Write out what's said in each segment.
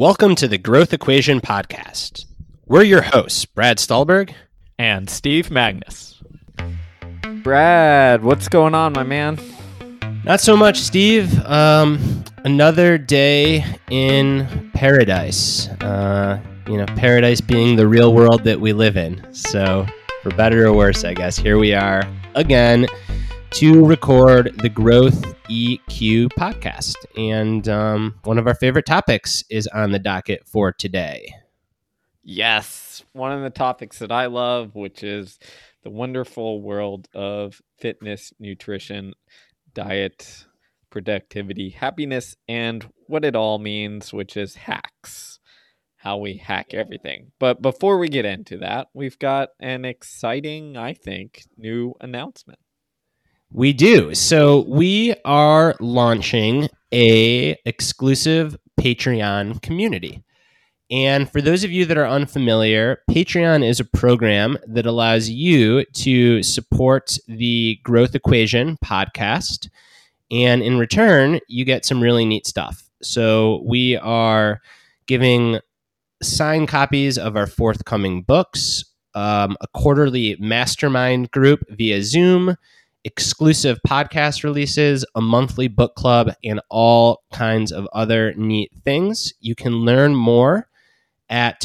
Welcome to the Growth Equation Podcast. We're your hosts, Brad Stulberg and Steve Magnus. Brad, what's going on, my man? Not so much, Steve. Another day in paradise. Paradise being the real world that we live in. So, for better or worse, I guess, here we are again to record the Growth EQ podcast. And one of our favorite topics is on the docket for today. Yes, one of the topics that I love, which is the wonderful world of fitness, nutrition, diet, productivity, happiness, and what it all means, which is hacks. How we hack everything. But before we get into that, we've got an exciting, I think, new announcement. We do. So we are launching a exclusive Patreon community. And for those of you that are unfamiliar, Patreon is a program that allows you to support the Growth Equation podcast. And in return, you get some really neat stuff. So we are giving signed copies of our forthcoming books, a quarterly mastermind group via Zoom, exclusive podcast releases, a monthly book club, and all kinds of other neat things. You can learn more at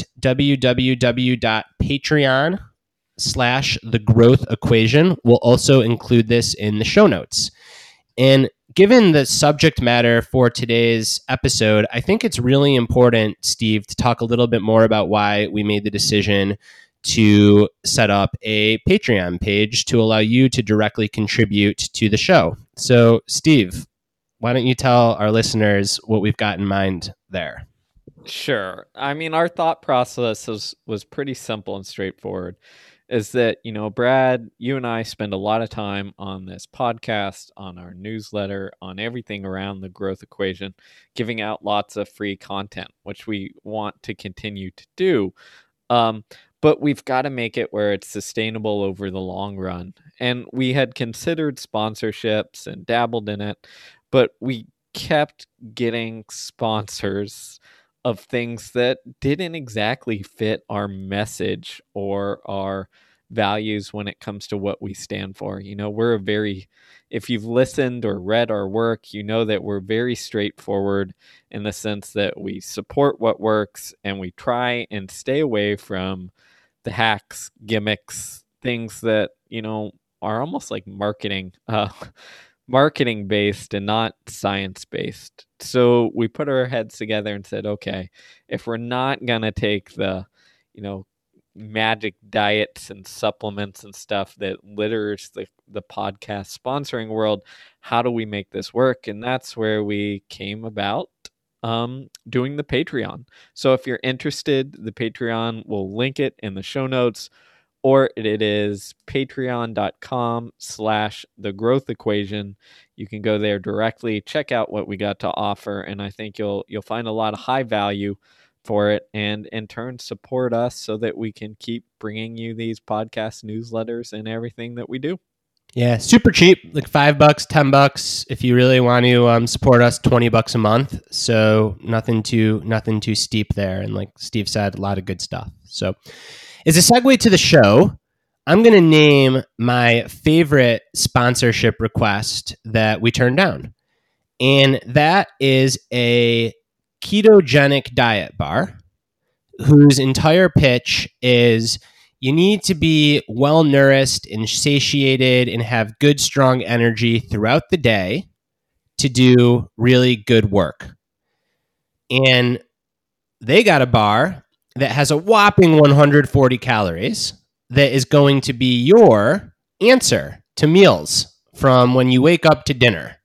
www.patreon.com/thegrowthequation. We'll also include this in the show notes. And given the subject matter for today's episode, I think it's really important, Steve, to talk a little bit more about why we made the decision to set up a Patreon page to allow you to directly contribute to the show. So, Steve, why don't you tell our listeners what we've got in mind there? Sure. I mean, our thought process was pretty simple and straightforward. Is that, Brad, you and I spend a lot of time on this podcast, on our newsletter, on everything around the Growth Equation, giving out lots of free content, which we want to continue to do. But we've got to make it where it's sustainable over the long run. And we had considered sponsorships and dabbled in it, but we kept getting sponsors of things that didn't exactly fit our message or our values when it comes to what we stand for. If you've listened or read our work, you know that we're very straightforward in the sense that we support what works and we try and stay away from the hacks, gimmicks, things that, are almost like marketing based and not science based. So we put our heads together and said, okay, if we're not going to take the, magic diets and supplements and stuff that litters the podcast sponsoring world, how do we make this work? And that's where we came about doing the Patreon. So if you're interested, the Patreon, we'll link it in the show notes, or it is patreon.com/thegrowthequation. You can go there directly, check out what we got to offer, and I think you'll find a lot of high value for it, and in turn support us so that we can keep bringing you these podcast newsletters and everything that we do. Yeah, super cheap, like $5, $10. If you really want to support us, $20 a month. So nothing too steep there. And like Steve said, a lot of good stuff. So as a segue to the show, I'm going to name my favorite sponsorship request that we turned down. And that is a ketogenic diet bar whose entire pitch is you need to be well-nourished and satiated and have good, strong energy throughout the day to do really good work. And they got a bar that has a whopping 140 calories that is going to be your answer to meals from when you wake up to dinner.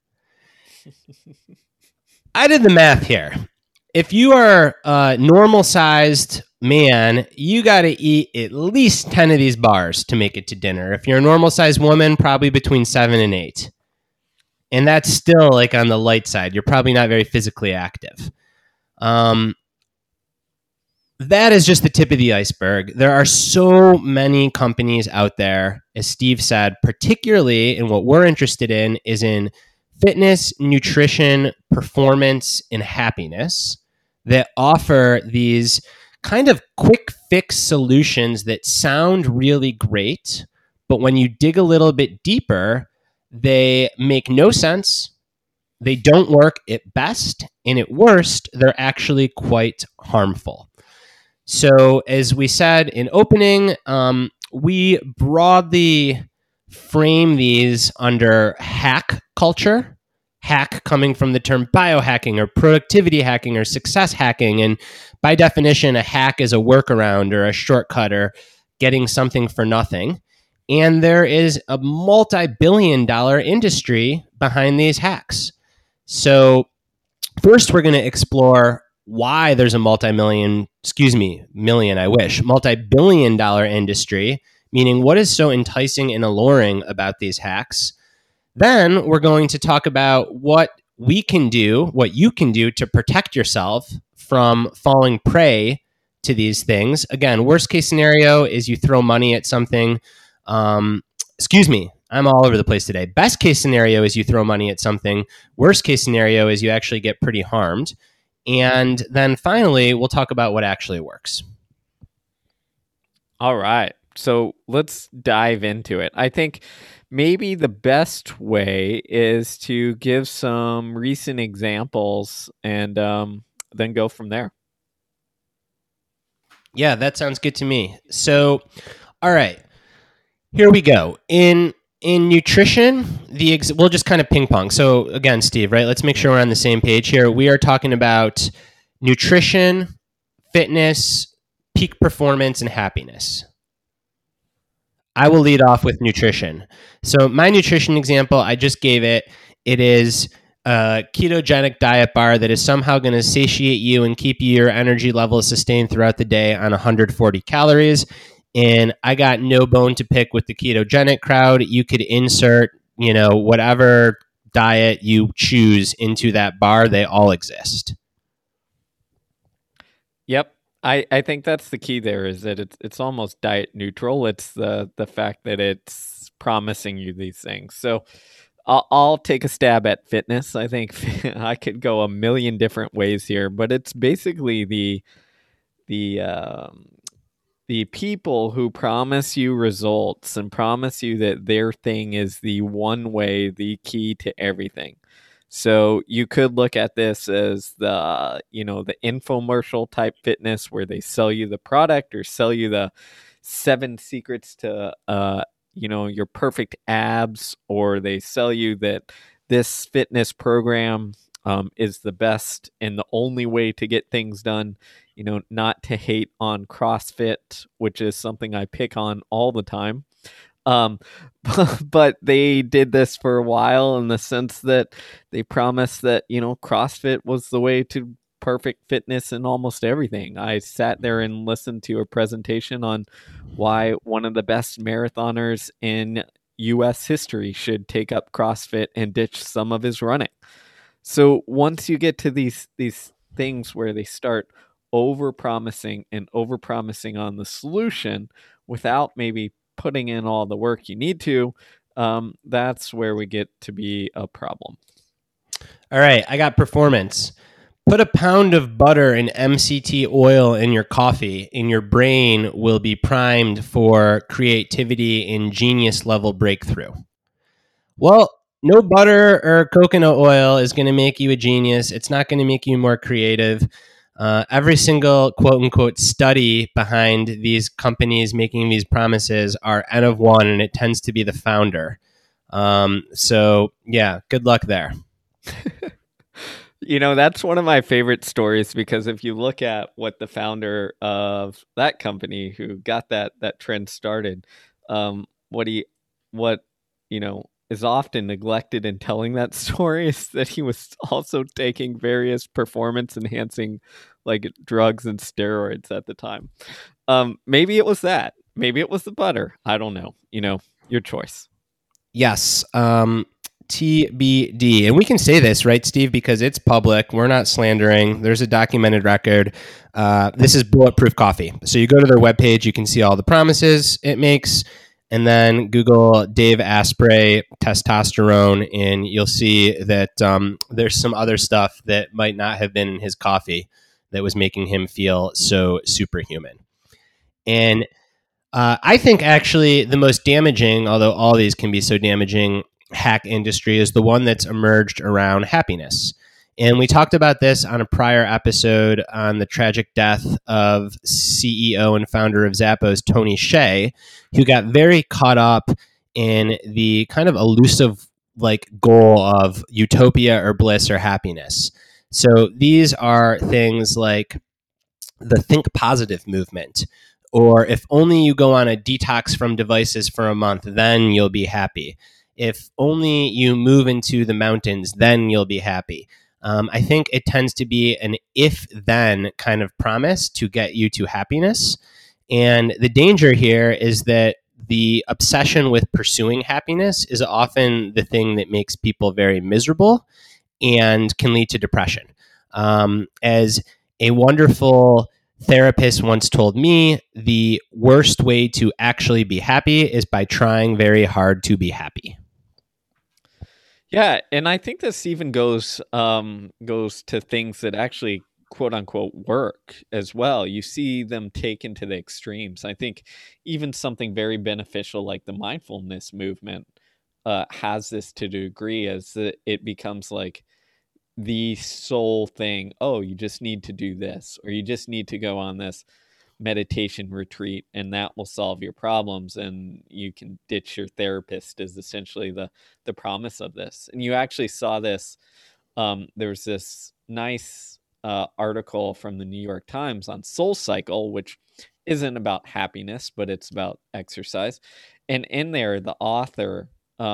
I did the math here. If you are a normal-sized man, you got to eat at least 10 of these bars to make it to dinner. If you're a normal-sized woman, probably between 7 and 8. And that's still like on the light side. You're probably not very physically active. That is just the tip of the iceberg. There are so many companies out there, as Steve said, particularly in what we're interested in is in fitness, nutrition, performance, and happiness that offer these kind of quick fix solutions that sound really great, but when you dig a little bit deeper, they make no sense. They don't work at best, and at worst, they're actually quite harmful. So, as we said in opening, we broadly frame these under hack culture. Hack coming from the term biohacking or productivity hacking or success hacking. And by definition, a hack is a workaround or a shortcut or getting something for nothing. And there is a multi-billion-dollar industry behind these hacks. So first, we're going to explore why there's a multi-billion-dollar industry, meaning what is so enticing and alluring about these hacks. Then we're going to talk about what you can do to protect yourself from falling prey to these things. Again, worst case scenario is you throw money at something. I'm all over the place today. Best case scenario is you throw money at something. Worst case scenario is you actually get pretty harmed. And then finally, we'll talk about what actually works. All right. So let's dive into it. I think maybe the best way is to give some recent examples and then go from there. Yeah, that sounds good to me. So, all right, here we go. In nutrition, we'll just kind of ping pong. So again, Steve, right? Let's make sure we're on the same page here. We are talking about nutrition, fitness, peak performance, and happiness. I will lead off with nutrition. So my nutrition example, I just gave it. It is a ketogenic diet bar that is somehow going to satiate you and keep your energy levels sustained throughout the day on 140 calories. And I got no bone to pick with the ketogenic crowd. You could insert, whatever diet you choose into that bar. They all exist. Yep. I think that's the key there, is that it's almost diet neutral. It's the fact that it's promising you these things. So I'll take a stab at fitness. I think I could go a million different ways here, but it's basically the people who promise you results and promise you that their thing is the one way, the key to everything. So you could look at this as the infomercial type fitness, where they sell you the product or sell you the 7 secrets to, your perfect abs, or they sell you that this fitness program is the best and the only way to get things done. Not to hate on CrossFit, which is something I pick on all the time. But they did this for a while in the sense that they promised that, CrossFit was the way to perfect fitness in almost everything. I sat there and listened to a presentation on why one of the best marathoners in U.S. history should take up CrossFit and ditch some of his running. So once you get to these things where they start over-promising on the solution without maybe putting in all the work you need to, that's where we get to be a problem. All right, I got performance. Put a pound of butter and MCT oil in your coffee, and your brain will be primed for creativity and genius level breakthrough. Well, no butter or coconut oil is going to make you a genius. It's not going to make you more creative. Every single quote unquote study behind these companies making these promises are N of 1, and it tends to be the founder. So yeah, good luck there. That's one of my favorite stories, because if you look at what the founder of that company who got that trend started, what is often neglected in telling that story is that he was also taking various performance enhancing like drugs and steroids at the time. Maybe it was that. Maybe it was the butter. I don't know. Your choice. Yes. TBD. And we can say this, right, Steve, because it's public. We're not slandering. There's a documented record. This is Bulletproof Coffee. So you go to their webpage, you can see all the promises it makes, and then Google Dave Asprey testosterone, and you'll see that there's some other stuff that might not have been in his coffee that was making him feel so superhuman. And I think actually the most damaging, although all these can be so damaging, hack industry is the one that's emerged around happiness. And we talked about this on a prior episode on the tragic death of CEO and founder of Zappos, Tony Hsieh, who got very caught up in the kind of elusive goal of utopia or bliss or happiness. So these are things like the think positive movement, or if only you go on a detox from devices for a month, then you'll be happy. If only you move into the mountains, then you'll be happy. I think it tends to be an if-then kind of promise to get you to happiness. And the danger here is that the obsession with pursuing happiness is often the thing that makes people very miserable and can lead to depression. As a wonderful therapist once told me, the worst way to actually be happy is by trying very hard to be happy. Yeah, and I think this even goes to things that actually quote unquote work as well. You see them taken to the extremes. I think even something very beneficial like the mindfulness movement has this to a degree, as it becomes like the sole thing. Oh, you just need to do this, or you just need to go on this meditation retreat and that will solve your problems, and you can ditch your therapist, is essentially the promise of this. And you actually saw this. There's this nice article from the New York Times on SoulCycle, which isn't about happiness, but it's about exercise. And in there, the author,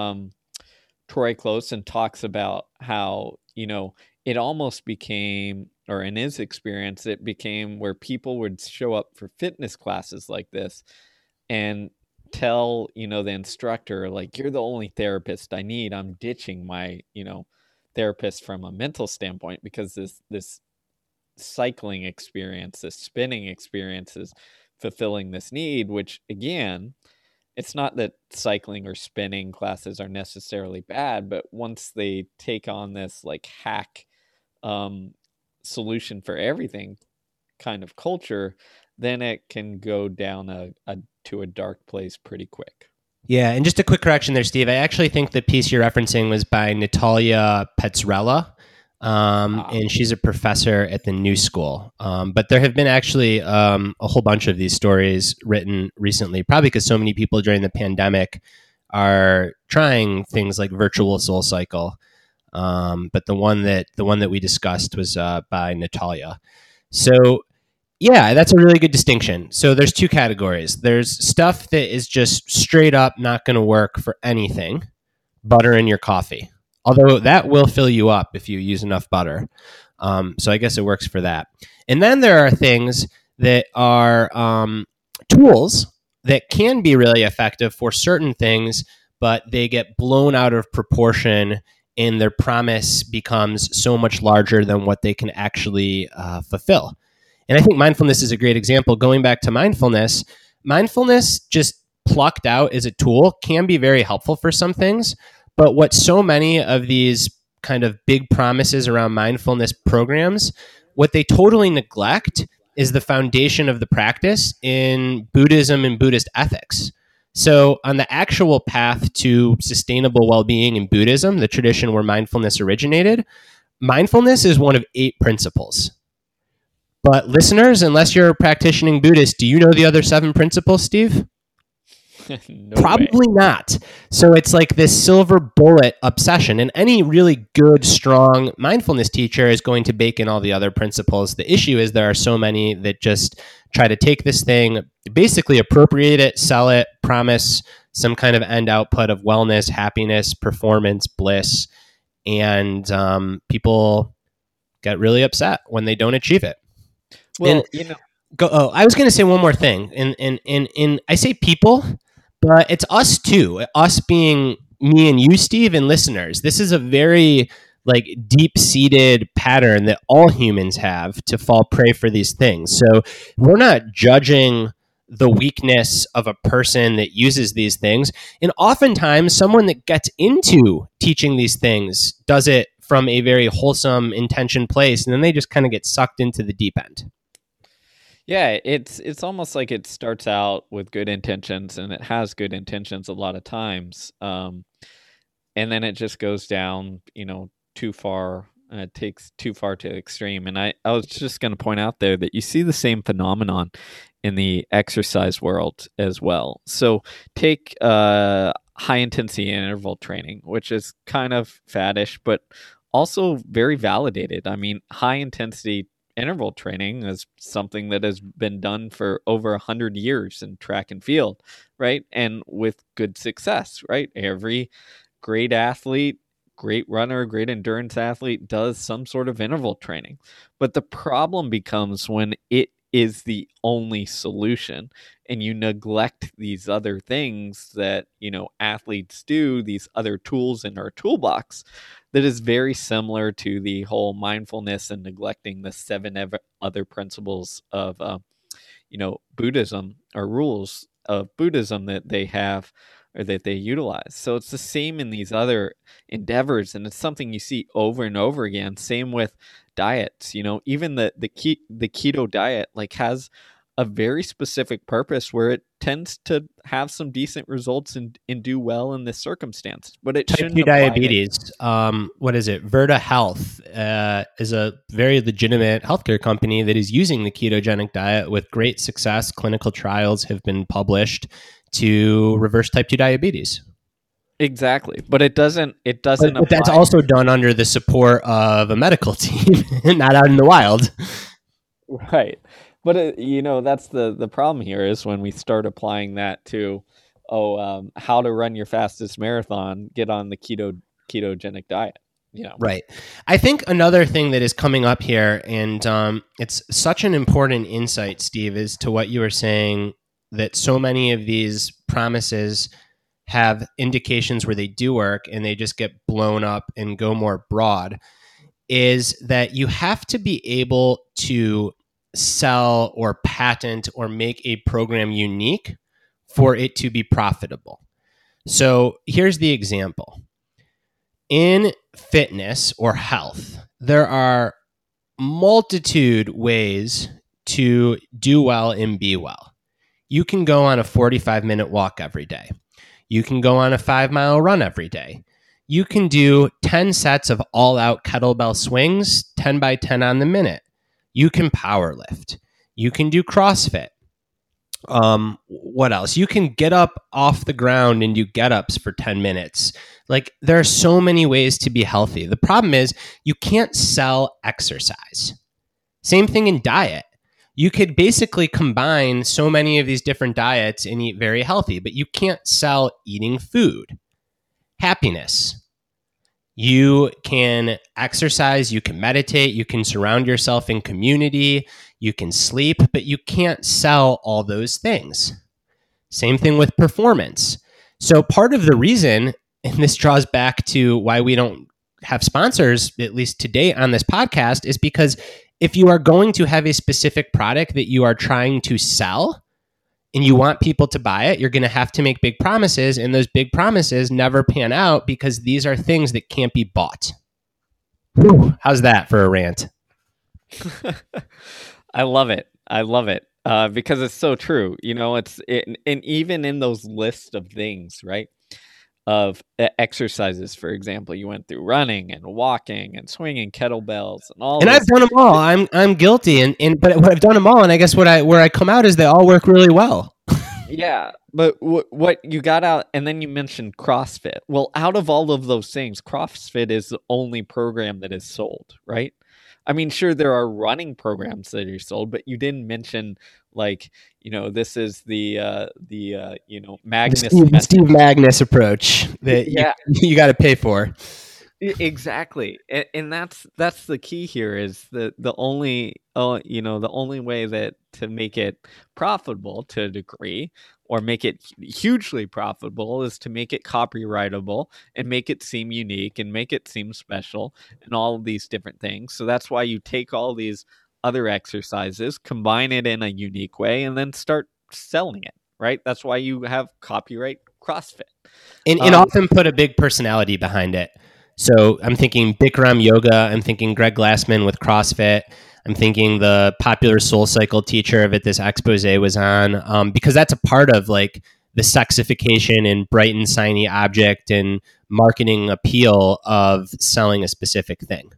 Troy Closen, talks about how, it almost became, or in his experience, it became where people would show up for fitness classes like this and tell, the instructor, like, you're the only therapist I need. I'm ditching my, therapist from a mental standpoint, because this cycling experience, this spinning experience is fulfilling this need, which again, it's not that cycling or spinning classes are necessarily bad, but once they take on this hack solution for everything kind of culture, then it can go down to a dark place pretty quick. Yeah, and just a quick correction there, Steve. I actually think the piece you're referencing was by Natalia Petzrella, and she's a professor at the New School. But there have been actually a whole bunch of these stories written recently, probably because so many people during the pandemic are trying things like virtual SoulCycle. But the one that we discussed was by Natalia. So yeah, that's a really good distinction. So there's two categories. There's stuff that is just straight up not going to work for anything. Butter in your coffee. Although that will fill you up if you use enough butter. So I guess it works for that. And then there are things that are tools that can be really effective for certain things, but they get blown out of proportion and their promise becomes so much larger than what they can actually fulfill. And I think mindfulness is a great example. Going back to mindfulness just plucked out as a tool can be very helpful for some things. But what so many of these kind of big promises around mindfulness programs, what they totally neglect is the foundation of the practice in Buddhism and Buddhist ethics. So on the actual path to sustainable well-being in Buddhism, the tradition where mindfulness originated, mindfulness is one of 8 principles. But listeners, unless you're a practicing Buddhist, do you know the other 7 principles, Steve? No Probably way. not. So it's like this silver bullet obsession. And any really good, strong mindfulness teacher is going to bake in all the other principles. The issue is there are so many that just try to take this thing, basically appropriate it, sell it, promise some kind of end output of wellness, happiness, performance, bliss. And people get really upset when they don't achieve it. Well, I was going to say one more thing. And I say people, but it's us too. Us being me and you, Steve, and listeners. This is a very deep-seated pattern that all humans have to fall prey for these things. So we're not judging the weakness of a person that uses these things. And oftentimes someone that gets into teaching these things does it from a very wholesome intention place, and then they just kind of get sucked into the deep end. Yeah, it's almost like it starts out with good intentions, and it has good intentions a lot of times, and then it just goes down, too far. It takes too far to the extreme. And I was just going to point out there that you see the same phenomenon in the exercise world as well. So take high intensity interval training, which is kind of faddish, but also very validated. I mean, high intensity interval training is something that has been done for over 100 years in track and field, right? And with good success, right? Every great athlete, great runner, great endurance athlete does some sort of interval training. But the problem becomes when it is the only solution and you neglect these other things that, athletes do, these other tools in our toolbox that is very similar to the whole mindfulness and neglecting the 7 other principles of, Buddhism, or rules of Buddhism that they have or that they utilize. So it's the same in these other endeavors, and it's something you see over and over again. Same with diets. Even the keto diet has a very specific purpose where it tends to have some decent results and do well in this circumstance. But it Type shouldn't 2 apply diabetes. What is it? Virta Health is a very legitimate healthcare company that is using the ketogenic diet with great success. Clinical trials have been published to reverse type 2 diabetes. Exactly. But it doesn't But apply. that's also done under the support of a medical team, not out in the wild. Right. But that's the problem here is when we start applying that to how to run your fastest marathon, get on the ketogenic diet. Right. I think another thing that is coming up here, and it's such an important insight, Steve, is to what you were saying, that so many of these promises have indications where they do work and they just get blown up and go more broad, is that you have to be able to sell or patent or make a program unique for it to be profitable. So here's the example. In fitness or health, there are multitude ways to do well and be well. You can go on a 45-minute walk every day. You can go on a 5-mile run every day. You can do 10 sets of all-out kettlebell swings, 10 by 10 on the minute. You can power lift. You can do CrossFit. What else? You can get up off the ground and do get-ups for 10 minutes. There are so many ways to be healthy. The problem is you can't sell exercise. Same thing in diet. You could basically combine so many of these different diets and eat very healthy, but you can't sell eating food. Happiness. You can exercise, you can meditate, you can surround yourself in community, you can sleep, but you can't sell all those things. Same thing with performance. So part of the reason, and this draws back to why we don't have sponsors, at least today on this podcast, is because if you are going to have a specific product that you are trying to sell and you want people to buy it, you're going to have to make big promises, and those big promises never pan out because these are things that can't be bought. Whew, how's that for a rant? I love it. Because it's so true. And even in those lists of things, right? Of exercises, for example, you went through running and walking and swinging kettlebells and all. And I've done them all. I'm guilty, but I've done them all, and I guess where I come out is they all work really well. Yeah, but what you got out, and then you mentioned CrossFit. Well, out of all of those things, CrossFit is the only program that is sold, right? I mean, sure, there are running programs that are sold, but you didn't mention this is the Magnus Steve Magnus approach that you got to pay for. Exactly, and that's the key here is the only the only way that to make it profitable to a degree or make it hugely profitable is to make it copyrightable and make it seem unique and make it seem special and all of these different things. So that's why you take all these other exercises, combine it in a unique way, and then start selling it, right? That's why you have copyright CrossFit. And often put a big personality behind it. So I'm thinking Bikram yoga. I'm thinking Greg Glassman with CrossFit. I'm thinking the popular Soul Cycle teacher that this expose was on, because that's a part of like the sexification and bright and shiny object and marketing appeal of selling a specific thing.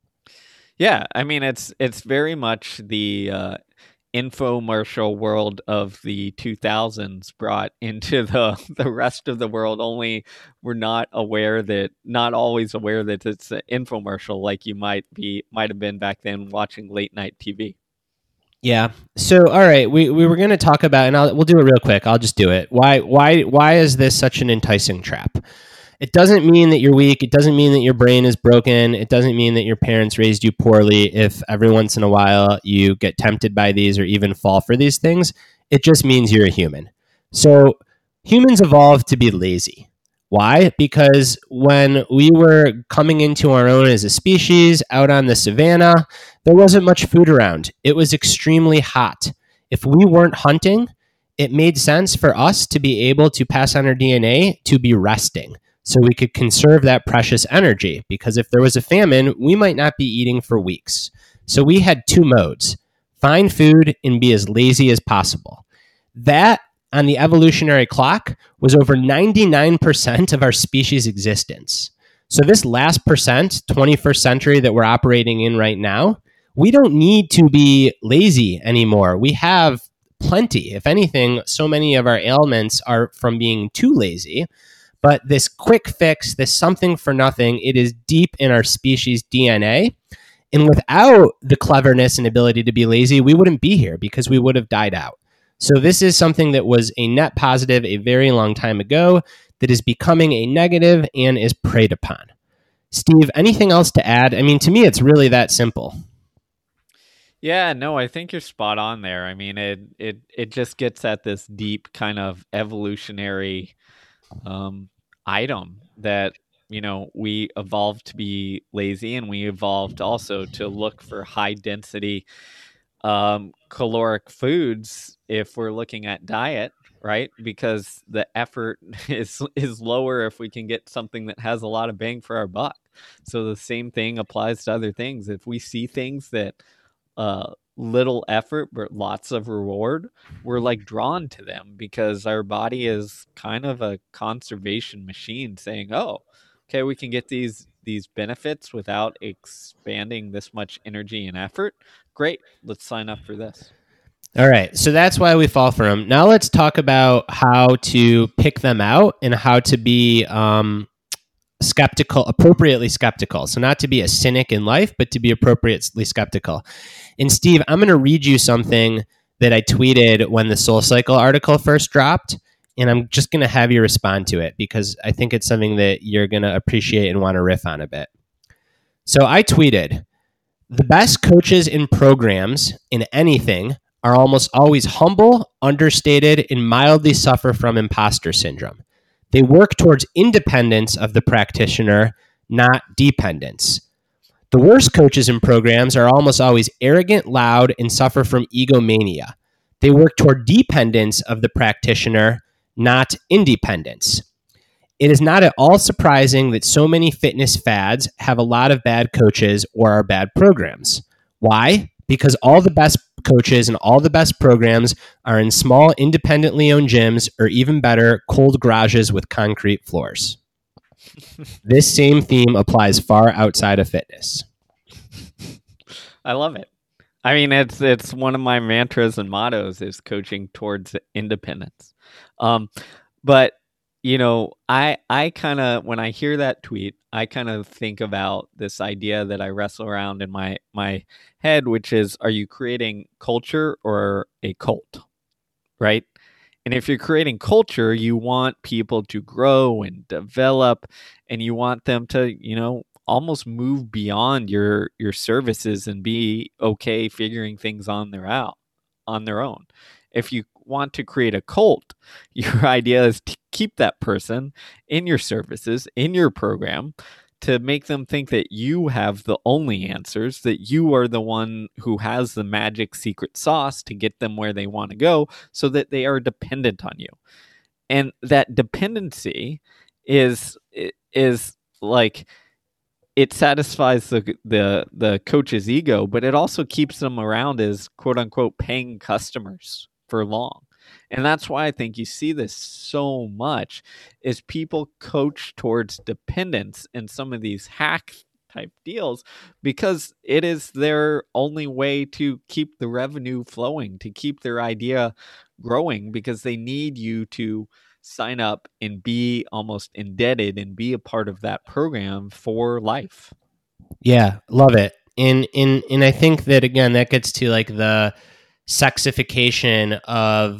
Yeah, I mean it's very much the infomercial world of the 2000s brought into the rest of the world. Only we're not always aware that it's an infomercial, like you might have been back then watching late night TV. Yeah. So, all right, we were going to talk about, and we'll do it real quick. I'll just do it. Why is this such an enticing trap? It doesn't mean that you're weak. It doesn't mean that your brain is broken. It doesn't mean that your parents raised you poorly if every once in a while you get tempted by these or even fall for these things. It just means you're a human. So humans evolved to be lazy. Why? Because when we were coming into our own as a species out on the savannah, there wasn't much food around. It was extremely hot. If we weren't hunting, it made sense for us to be able to pass on our DNA to be resting, so we could conserve that precious energy, because if there was a famine, we might not be eating for weeks. So we had two modes: find food and be as lazy as possible. That, on the evolutionary clock, was over 99% of our species' existence. So this last percent, 21st century that we're operating in right now, we don't need to be lazy anymore. We have plenty. If anything, so many of our ailments are from being too lazy. But this quick fix, this something for nothing, it is deep in our species' DNA. And without the cleverness and ability to be lazy, we wouldn't be here because we would have died out. So this is something that was a net positive a very long time ago that is becoming a negative and is preyed upon. Steve, anything else to add? I mean, to me, it's really that simple. Yeah, no, I think you're spot on there. I mean, it just gets at this deep kind of evolutionary item that, we evolved to be lazy, and we evolved also to look for high density caloric foods if we're looking at diet, right? Because the effort is lower if we can get something that has a lot of bang for our buck. So the same thing applies to other things. If we see things that little effort but lots of reward, we're like drawn to them because our body is kind of a conservation machine saying, oh, okay, we can get these benefits without expanding this much energy and effort. Great, let's sign up for this. All right, so that's why we fall for them. Now let's talk about how to pick them out and how to be appropriately skeptical. So not to be a cynic in life, but to be appropriately skeptical. And Steve, I'm going to read you something that I tweeted when the Soul Cycle article first dropped, and I'm just going to have you respond to it because I think it's something that you're going to appreciate and want to riff on a bit. So I tweeted, the best coaches in programs in anything are almost always humble, understated, and mildly suffer from imposter syndrome. They work towards independence of the practitioner, not dependence. The worst coaches in programs are almost always arrogant, loud, and suffer from egomania. They work toward dependence of the practitioner, not independence. It is not at all surprising that so many fitness fads have a lot of bad coaches or are bad programs. Why? Because all the best coaches and all the best programs are in small, independently owned gyms, or even better, cold garages with concrete floors. This same theme applies far outside of fitness. I love it. I mean, it's one of my mantras and mottos is coaching towards independence. But I kind of, when I hear that tweet, I kind of think about this idea that I wrestle around in my head, which is, are you creating culture or a cult, right? And if you're creating culture, you want people to grow and develop, and you want them to, almost move beyond your services and be okay figuring things on their own. If you want to create a cult, your idea is to keep that person in your services, in your program, to make them think that you have the only answers, that you are the one who has the magic secret sauce to get them where they want to go, so that they are dependent on you. And that dependency is like it satisfies the coach's ego, but it also keeps them around as quote unquote paying customers for long. And that's why I think you see this so much is people coach towards dependence in some of these hack type deals because it is their only way to keep the revenue flowing, to keep their idea growing, because they need you to sign up and be almost indebted and be a part of that program for life. Yeah, love it. And I think that, again, that gets to like the sexification of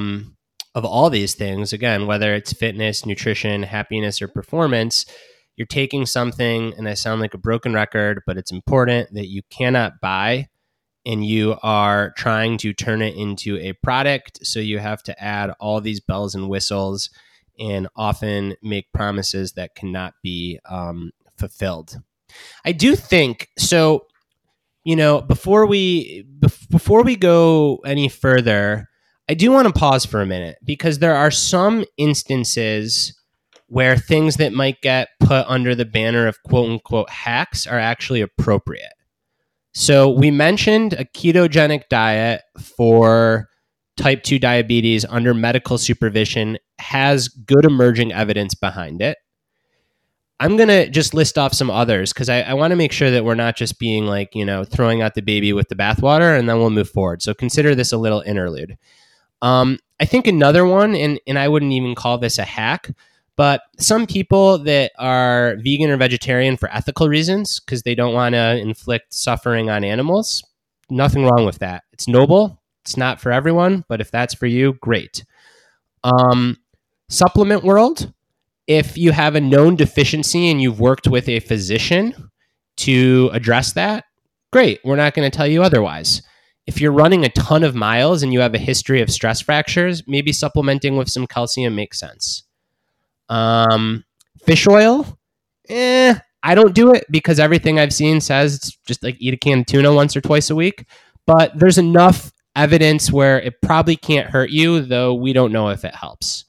all these things. Again, whether it's fitness, nutrition, happiness, or performance, you're taking something, and I sound like a broken record, but it's important, that you cannot buy, and you are trying to turn it into a product. So you have to add all these bells and whistles and often make promises that cannot be fulfilled. I do think so. Before we go any further, I do want to pause for a minute, because there are some instances where things that might get put under the banner of quote unquote hacks are actually appropriate. So we mentioned a ketogenic diet for type 2 diabetes under medical supervision has good emerging evidence behind it. I'm going to just list off some others, because I want to make sure that we're not just being like, throwing out the baby with the bathwater, and then we'll move forward. So consider this a little interlude. I think another one, and I wouldn't even call this a hack, but some people that are vegan or vegetarian for ethical reasons, because they don't want to inflict suffering on animals, nothing wrong with that. It's noble. It's not for everyone, but if that's for you, great. Supplement world. If you have a known deficiency and you've worked with a physician to address that, great. We're not going to tell you otherwise. If you're running a ton of miles and you have a history of stress fractures, maybe supplementing with some calcium makes sense. Fish oil, I don't do it, because everything I've seen says it's just like eat a can of tuna once or twice a week. But there's enough evidence where it probably can't hurt you, though we don't know if it helps.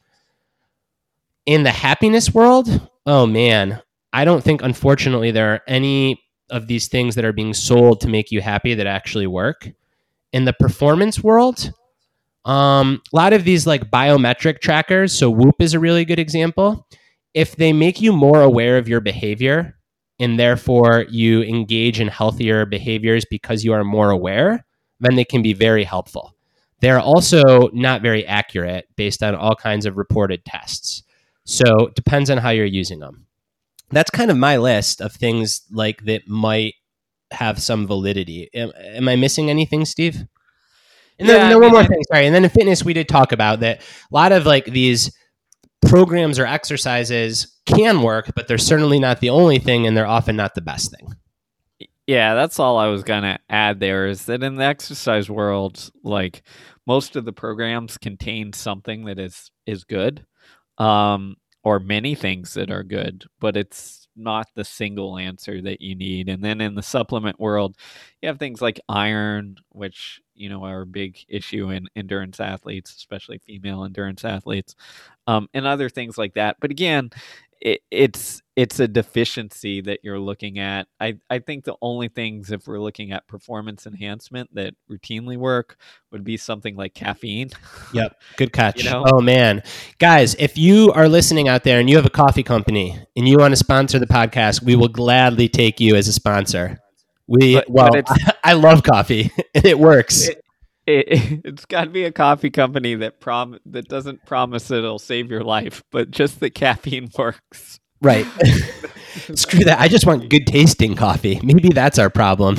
In the happiness world, oh man, I don't think, unfortunately, there are any of these things that are being sold to make you happy that actually work. In the performance world, a lot of these like biometric trackers, so Whoop is a really good example. If they make you more aware of your behavior, and therefore you engage in healthier behaviors because you are more aware, then they can be very helpful. They're also not very accurate based on all kinds of reported tests. So it depends on how you're using them. That's kind of my list of things like that might have some validity. Am I missing anything, Steve? And then one more thing, sorry. And then in fitness, we did talk about that a lot of like these programs or exercises can work, but they're certainly not the only thing, and they're often not the best thing. Yeah, that's all I was going to add there, is that in the exercise world, like most of the programs contain something that is good. Or many things that are good, but it's not the single answer that you need. And then in the supplement world, you have things like iron, which, are a big issue in endurance athletes, especially female endurance athletes, and other things like that. But again, it's a deficiency that you're looking at. I think the only things, if we're looking at performance enhancement, that routinely work would be something like caffeine. Yep. Good catch. Oh man, guys, if you are listening out there and you have a coffee company and you want to sponsor the podcast, we will gladly take you as a sponsor. I love coffee and it works. It's got to be a coffee company that doesn't promise it'll save your life, but just that caffeine works. Right. Screw that. I just want good tasting coffee. Maybe that's our problem.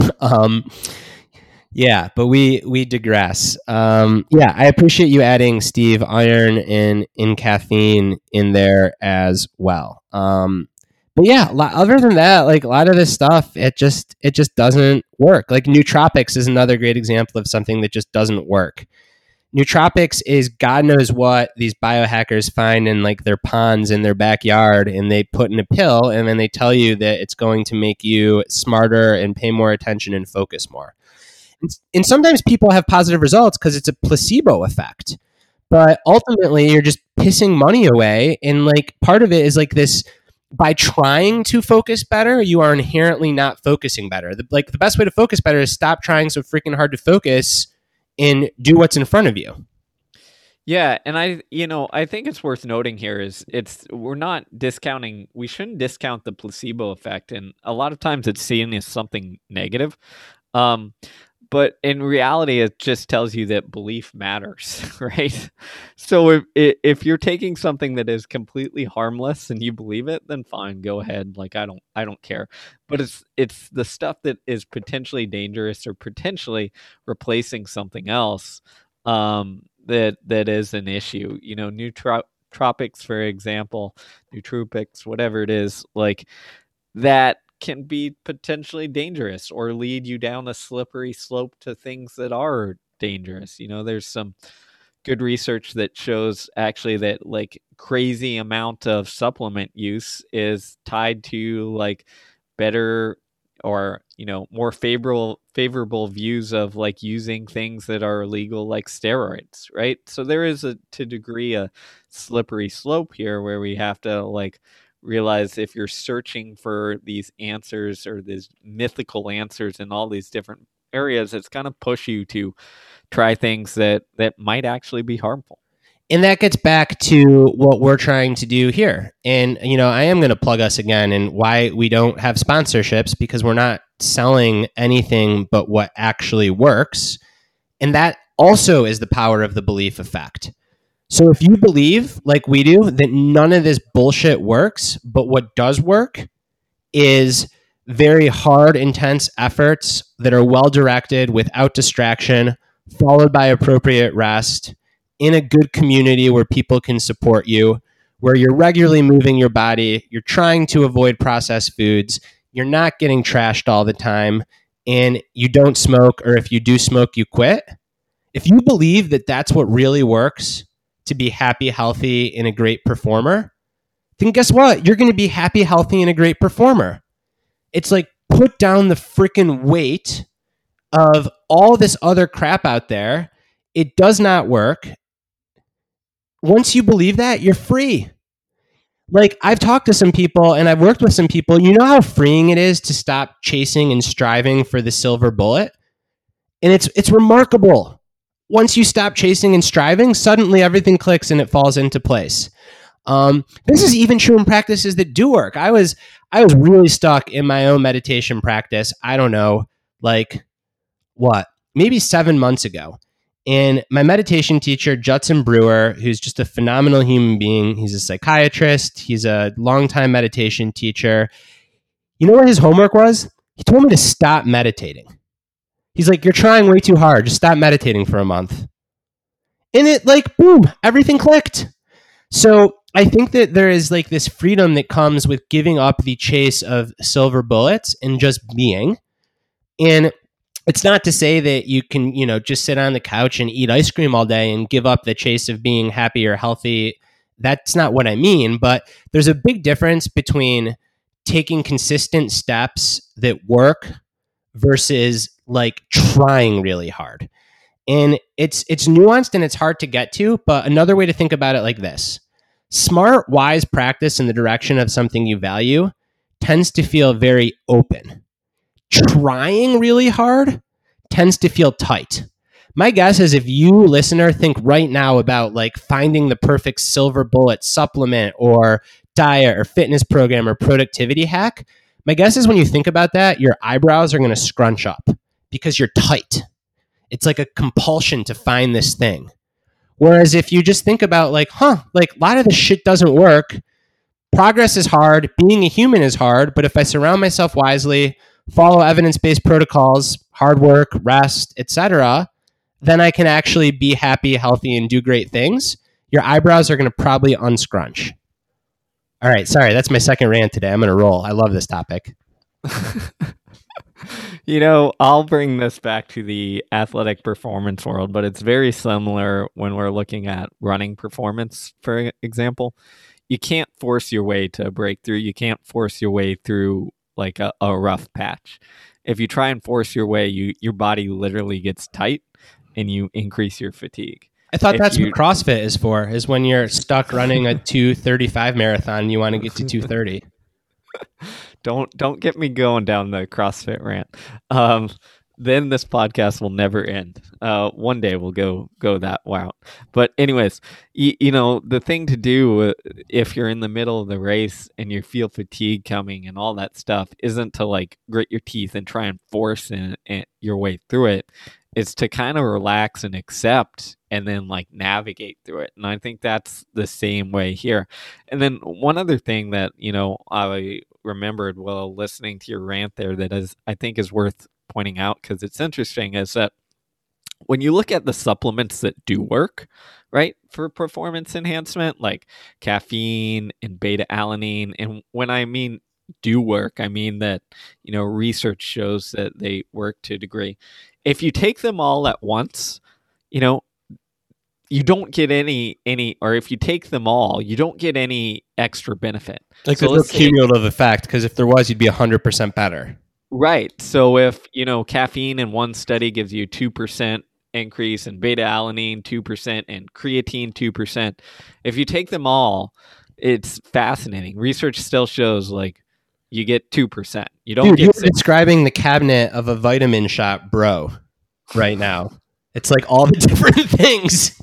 Yeah, but we digress. Yeah, I appreciate you adding, Steve, iron and in caffeine in there as well. But yeah, other than that, like a lot of this stuff, it just doesn't work. Like nootropics is another great example of something that just doesn't work. Nootropics is God knows what these biohackers find in like their ponds in their backyard, and they put in a pill, and then they tell you that it's going to make you smarter and pay more attention and focus more. And sometimes people have positive results because it's a placebo effect. But ultimately, you're just pissing money away. And like part of it is like this by trying to focus better, you are inherently not focusing better. The best way to focus better is stop trying so freaking hard to focus and do what's in front of you. Yeah, and I think it's worth noting here is we're not discounting. We shouldn't discount the placebo effect, and a lot of times it's seen as something negative. But in reality, it just tells you that belief matters, right? So if you're taking something that is completely harmless and you believe it, then fine, go ahead. Like I don't care. But it's the stuff that is potentially dangerous or potentially replacing something else that is an issue. Nootropics, for example, nootropics, whatever it is, like that can be potentially dangerous or lead you down a slippery slope to things that are dangerous. There's some good research that shows actually that like crazy amount of supplement use is tied to like better or more favorable views of like using things that are illegal, like steroids, right? So there is to degree a slippery slope here where we have to like realize if you're searching for these answers or these mythical answers in all these different areas, it's going to push you to try things that might actually be harmful. And that gets back to what we're trying to do here. And, I am going to plug us again and why we don't have sponsorships, because we're not selling anything but what actually works. And that also is the power of the belief effect. So if you believe, like we do, that none of this bullshit works, but what does work is very hard, intense efforts that are well directed without distraction, followed by appropriate rest, in a good community where people can support you, where you're regularly moving your body, you're trying to avoid processed foods, you're not getting trashed all the time, and you don't smoke, or if you do smoke, you quit. If you believe that that's what really works to be happy, healthy, and a great performer, then guess what? You're going to be happy, healthy, and a great performer. It's like put down the freaking weight of all this other crap out there. It does not work. Once you believe that, you're free. Like I've talked to some people and I've worked with some people. You know how freeing it is to stop chasing and striving for the silver bullet? And it's remarkable. Once you stop chasing and striving, suddenly everything clicks and it falls into place. This is even true in practices that do work. I was really stuck in my own meditation practice. I don't know, like maybe 7 months ago. And my meditation teacher, Judson Brewer, who's just a phenomenal human being, he's a psychiatrist, he's a longtime meditation teacher. You know what his homework was? He told me to stop meditating. He's like, you're trying way too hard. Just stop meditating for a month. And it like, boom, everything clicked. So I think that there is like this freedom that comes with giving up the chase of silver bullets and just being. And it's not to say that you can, just sit on the couch and eat ice cream all day and give up the chase of being happy or healthy. That's not what I mean. But there's a big difference between taking consistent steps that work versus like trying really hard. And it's nuanced and it's hard to get to. But another way to think about it like this: smart, wise practice in the direction of something you value tends to feel very open. Trying really hard tends to feel tight. My guess is if you, listener, think right now about like finding the perfect silver bullet supplement or diet or fitness program or productivity hack, my guess is when you think about that, your eyebrows are going to scrunch up because you're tight. It's like a compulsion to find this thing. Whereas if you just think about like a lot of this shit doesn't work. Progress is hard. Being a human is hard. But if I surround myself wisely, follow evidence-based protocols, hard work, rest, etc., then I can actually be happy, healthy, and do great things. Your eyebrows are going to probably unscrunch. All right, sorry, that's my second rant today. I'm going to roll. I love this topic. I'll bring this back to the athletic performance world, but it's very similar when we're looking at running performance, for example. You can't force your way to a breakthrough. You can't force your way through like a rough patch. If you try and force your way, your body literally gets tight and you increase your fatigue. I thought that's what CrossFit is for, is when you're stuck running a 2:35 marathon, you want to get to 2:30. don't get me going down the CrossFit rant. Then this podcast will never end. One day we'll go that route. But anyways, the thing to do if you're in the middle of the race and you feel fatigue coming and all that stuff isn't to like grit your teeth and try and force your way through it. It's to kind of relax and accept and then like navigate through it. And I think that's the same way here. And then one other thing that, I remembered while listening to your rant there that I think is worth pointing out because it's interesting is that when you look at the supplements that do work, right, for performance enhancement, like caffeine and beta alanine, and when I mean do work, I mean that, research shows that they work to a degree. If you take them all at once, you don't get any, or if you take them all, you don't get any extra benefit. Like there's no cumulative effect because if there was, you'd be 100% better. Right. So if, caffeine in one study gives you 2% increase and beta alanine 2% and creatine 2%, if you take them all, it's fascinating. Research still shows like you get 2%. You don't get you're describing the cabinet of a vitamin shop, bro, right now. It's like all the different things.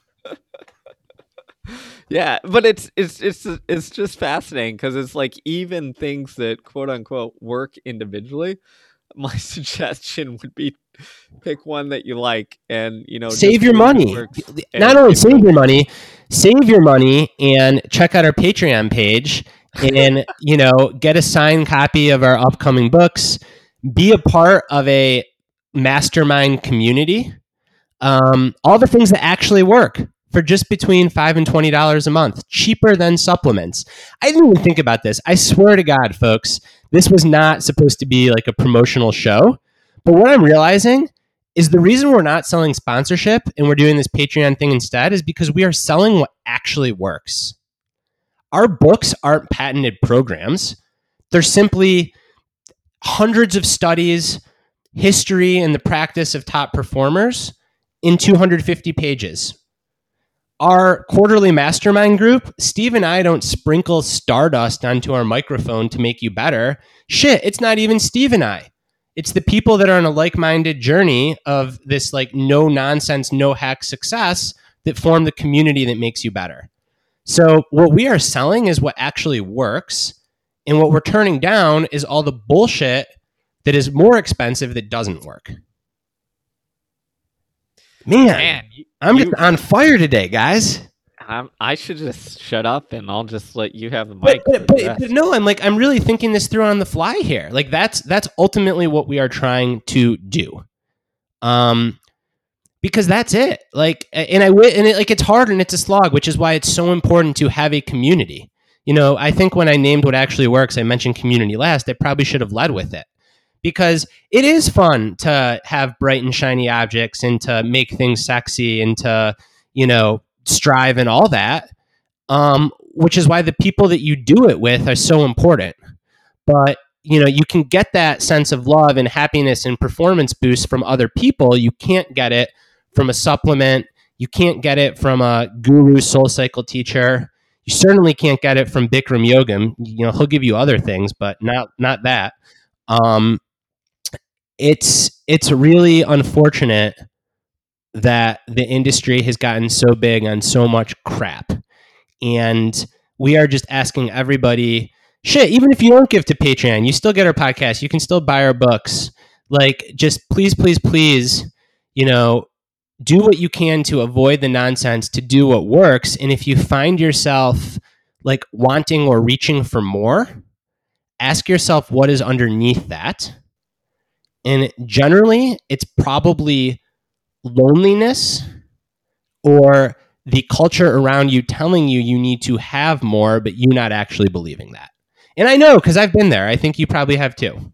Yeah, but it's just fascinating because it's like even things that quote unquote work individually. My suggestion would be pick one that you like and save your money. Not only save your money, save your money and check out our Patreon page and get a signed copy of our upcoming books. Be a part of a mastermind community. All the things that actually work. For just between $5 and $20 a month, cheaper than supplements. I didn't even think about this. I swear to God, folks, this was not supposed to be like a promotional show. But what I'm realizing is the reason we're not selling sponsorship and we're doing this Patreon thing instead is because we are selling what actually works. Our books aren't patented programs. They're simply hundreds of studies, history, and the practice of top performers in 250 pages. Our quarterly mastermind group, Steve and I don't sprinkle stardust onto our microphone to make you better. Shit, it's not even Steve and I. It's the people that are on a like-minded journey of this like no nonsense, no hack success that form the community that makes you better. So what we are selling is what actually works. And what we're turning down is all the bullshit that is more expensive that doesn't work. Man, I'm just on fire today, guys. I should just shut up and I'll just let you have the mic. But no, I'm really thinking this through on the fly here. Like that's ultimately what we are trying to do. Because that's it. Like, it's hard and it's a slog, which is why it's so important to have a community. I think when I named what actually works, I mentioned community last. I probably should have led with it. Because it is fun to have bright and shiny objects and to make things sexy and to, strive and all that, which is why the people that you do it with are so important. But, you can get that sense of love and happiness and performance boost from other people. You can't get it from a supplement. You can't get it from a guru soul cycle teacher. You certainly can't get it from Bikram Yogam. He'll give you other things, but not that. It's really unfortunate that the industry has gotten so big on so much crap. And we are just asking everybody, shit, even if you don't give to Patreon, you still get our podcast. You can still buy our books. Like, just please, do what you can to avoid the nonsense, to do what works. And if you find yourself like wanting or reaching for more, ask yourself what is underneath that. And generally, it's probably loneliness or the culture around you telling you need to have more, but you not actually believing that. And I know, because I've been there. I think you probably have too.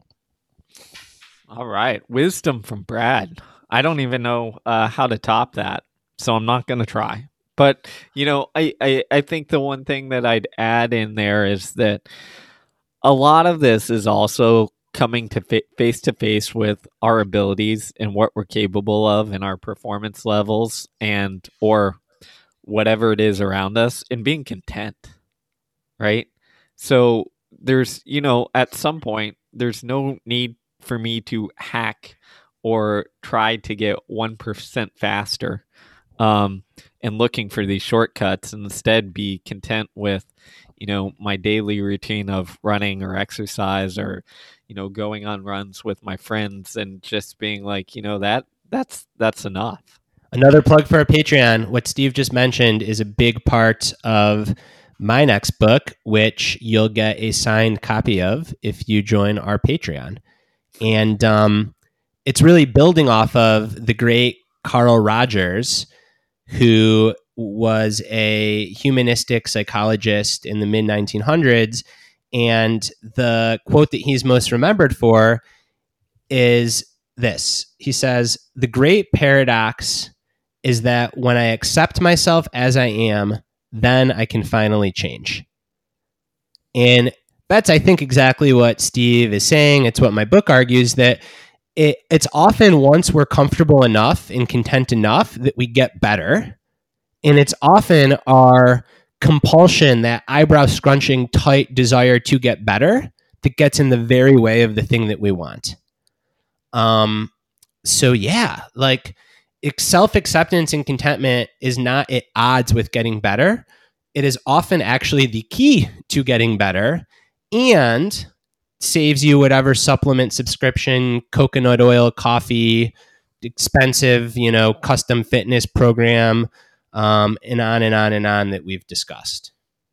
All right. Wisdom from Brad. I don't even know how to top that, so I'm not going to try. But, I think the one thing that I'd add in there is that a lot of this is also coming to face to face with our abilities and what we're capable of and our performance levels and or whatever it is around us and being content, right? So there's, at some point, there's no need for me to hack or try to get 1% faster, and looking for these shortcuts, and instead be content with, my daily routine of running or exercise, or, going on runs with my friends, and just being like, that's enough. Another plug for our Patreon. What Steve just mentioned is a big part of my next book, which you'll get a signed copy of if you join our Patreon. And it's really building off of the great Carl Rogers, who was a humanistic psychologist in the mid-1900s. And the quote that he's most remembered for is this. He says, "The great paradox is that when I accept myself as I am, then I can finally change." And that's, I think, exactly what Steve is saying. It's what my book argues, that it's often once we're comfortable enough and content enough that we get better. And it's often our compulsion, that eyebrow scrunching, tight desire to get better, that gets in the very way of the thing that we want. So yeah, like, self-acceptance and contentment is not at odds with getting better. It is often actually the key to getting better, and saves you whatever supplement subscription, coconut oil, coffee, expensive, custom fitness program, and on and on and on that we've discussed.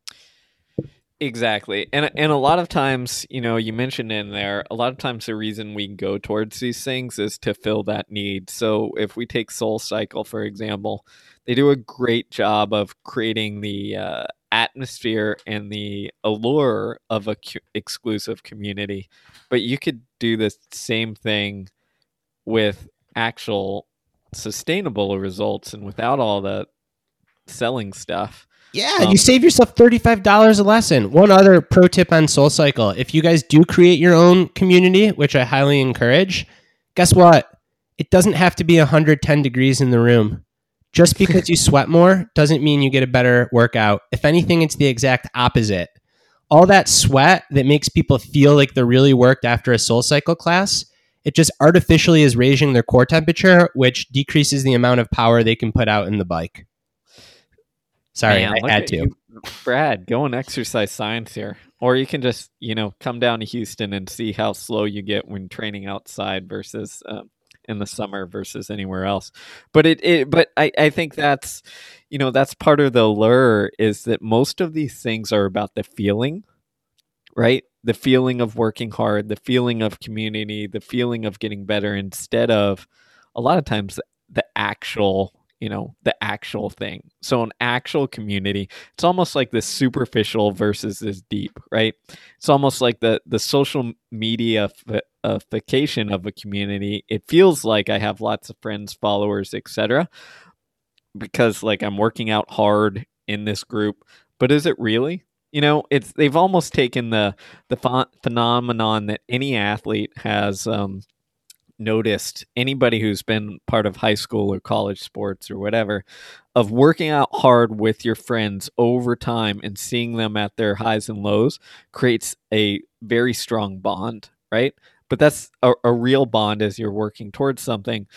Exactly. And a lot of times, you mentioned in there, a lot of times the reason we go towards these things is to fill that need. So if we take SoulCycle, for example, they do a great job of creating the atmosphere and the allure of a exclusive community. But you could do the same thing with actual sustainable results and without all the selling stuff. Yeah, you save yourself $35 a lesson. One other pro tip on SoulCycle: if you guys do create your own community, which I highly encourage, guess what? It doesn't have to be 110 degrees in the room. Just because you sweat more doesn't mean you get a better workout. If anything, it's the exact opposite. All that sweat that makes people feel like they're really worked after a SoulCycle class, it just artificially is raising their core temperature, which decreases the amount of power they can put out in the bike. Sorry, Man, I had to. You, Brad, go and exercise science here. Or you can just, come down to Houston and see how slow you get when training outside versus in the summer versus anywhere else. But I think that's, that's part of the allure, is that most of these things are about the feeling, right? The feeling of working hard, the feeling of community, the feeling of getting better, instead of a lot of times the actual thing. So an actual community, it's almost like this superficial versus this deep, right? It's almost like the social media-ification of a community. It feels like I have lots of friends, followers, etc., because like I'm working out hard in this group. But is it really? They've almost taken the phenomenon that any athlete has noticed, anybody who's been part of high school or college sports or whatever, of working out hard with your friends over time and seeing them at their highs and lows creates a very strong bond, right? But that's a real bond as you're working towards something.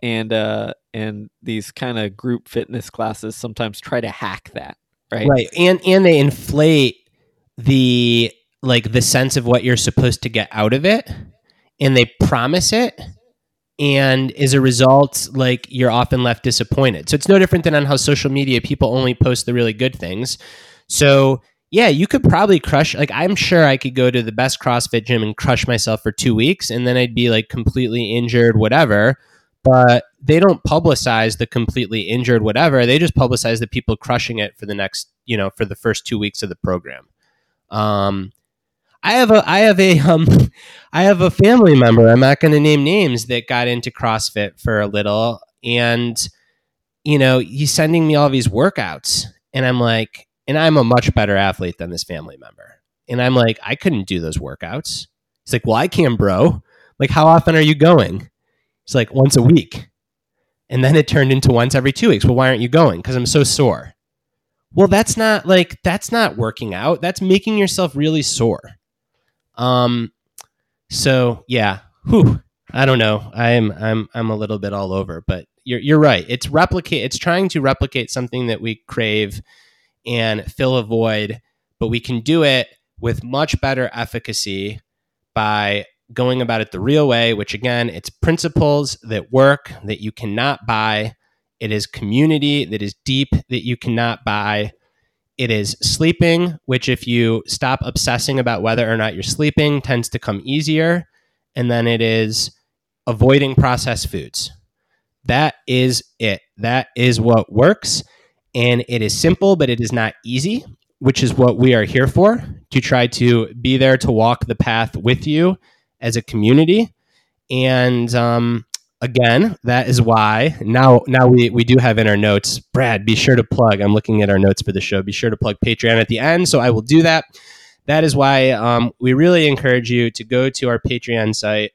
And these kind of group fitness classes sometimes try to hack that, right? Right. And they inflate the sense of what you're supposed to get out of it, and they promise it. And as a result, like, you're often left disappointed. So it's no different than on how social media, people only post the really good things. So yeah, you could probably crush, like, I'm sure I could go to the best CrossFit gym and crush myself for 2 weeks, and then I'd be like completely injured, whatever. But they don't publicize the completely injured whatever. They just publicize the people crushing it for the next, for the first 2 weeks of the program. I have a family member, I'm not going to name names, that got into CrossFit for a little, and he's sending me all these workouts, and I'm like, and I'm a much better athlete than this family member, and I'm like, I couldn't do those workouts. He's like, well, I can, bro. Like, how often are you going? It's like once a week. And then it turned into once every 2 weeks. Well, why aren't you going? Because I'm so sore. Well, that's not working out. That's making yourself really sore. So yeah, I don't know. I'm a little bit all over, but you're right. It's trying to replicate something that we crave and fill a void, but we can do it with much better efficacy by going about it the real way, which again, it's principles that work that you cannot buy. It is community that is deep that you cannot buy. It is sleeping, which if you stop obsessing about whether or not you're sleeping tends to come easier. And then it is avoiding processed foods. That is it. That is what works. And it is simple, but it is not easy, which is what we are here for, to try to be there to walk the path with you as a community. And again, that is why now we do have in our notes, Brad, be sure to plug. I'm looking at our notes for the show. Be sure to plug Patreon at the end. So I will do that. That is why we really encourage you to go to our Patreon site,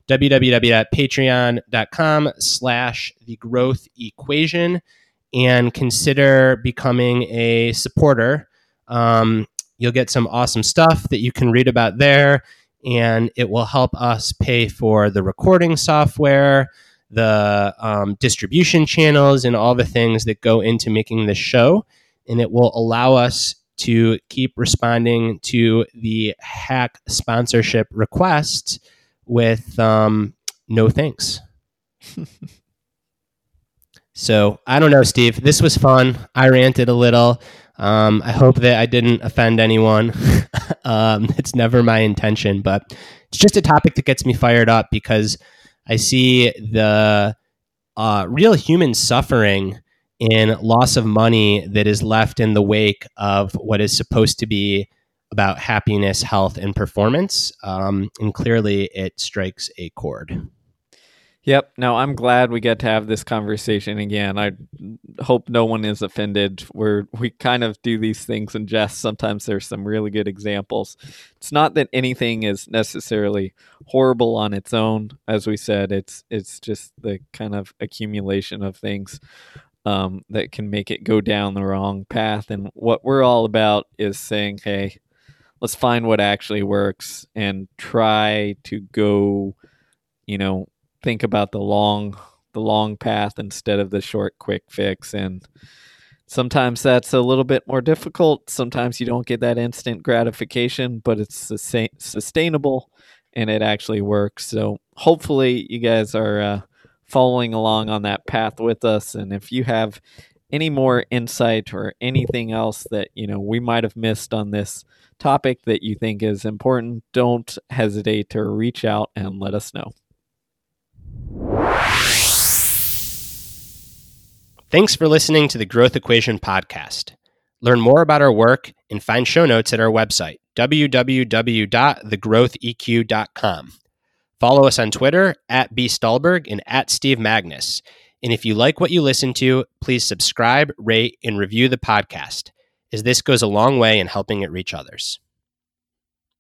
www.patreon.com/thegrowthequation, and consider becoming a supporter. You'll get some awesome stuff that you can read about there, and it will help us pay for the recording software, the distribution channels, and all the things that go into making this show. And it will allow us to keep responding to the hack sponsorship requests with no thanks. So I don't know, Steve. This was fun. I ranted a little. I hope that I didn't offend anyone. It's never my intention, but it's just a topic that gets me fired up because I see the real human suffering in loss of money that is left in the wake of what is supposed to be about happiness, health, and performance. And clearly it strikes a chord. Yep. No, I'm glad we get to have this conversation again. I hope no one is offended. We kind of do these things in jest. Sometimes there's some really good examples. It's not that anything is necessarily horrible on its own. As we said, it's just the kind of accumulation of things that can make it go down the wrong path. And what we're all about is saying, hey, let's find what actually works and try to go, think about the long path instead of the short quick fix. And sometimes that's a little bit more difficult. Sometimes you don't get that instant gratification, but it's sustainable and it actually works. So hopefully you guys are following along on that path with us. And if you have any more insight or anything else that we might have missed on this topic that you think is important, don't hesitate to reach out and let us know. Thanks for listening to the Growth Equation podcast. Learn more about our work and find show notes at our website, www.thegrowtheq.com. Follow us on Twitter @bstallberg and @SteveMagnus. And if you like what you listen to, please subscribe, rate, and review the podcast, as this goes a long way in helping it reach others.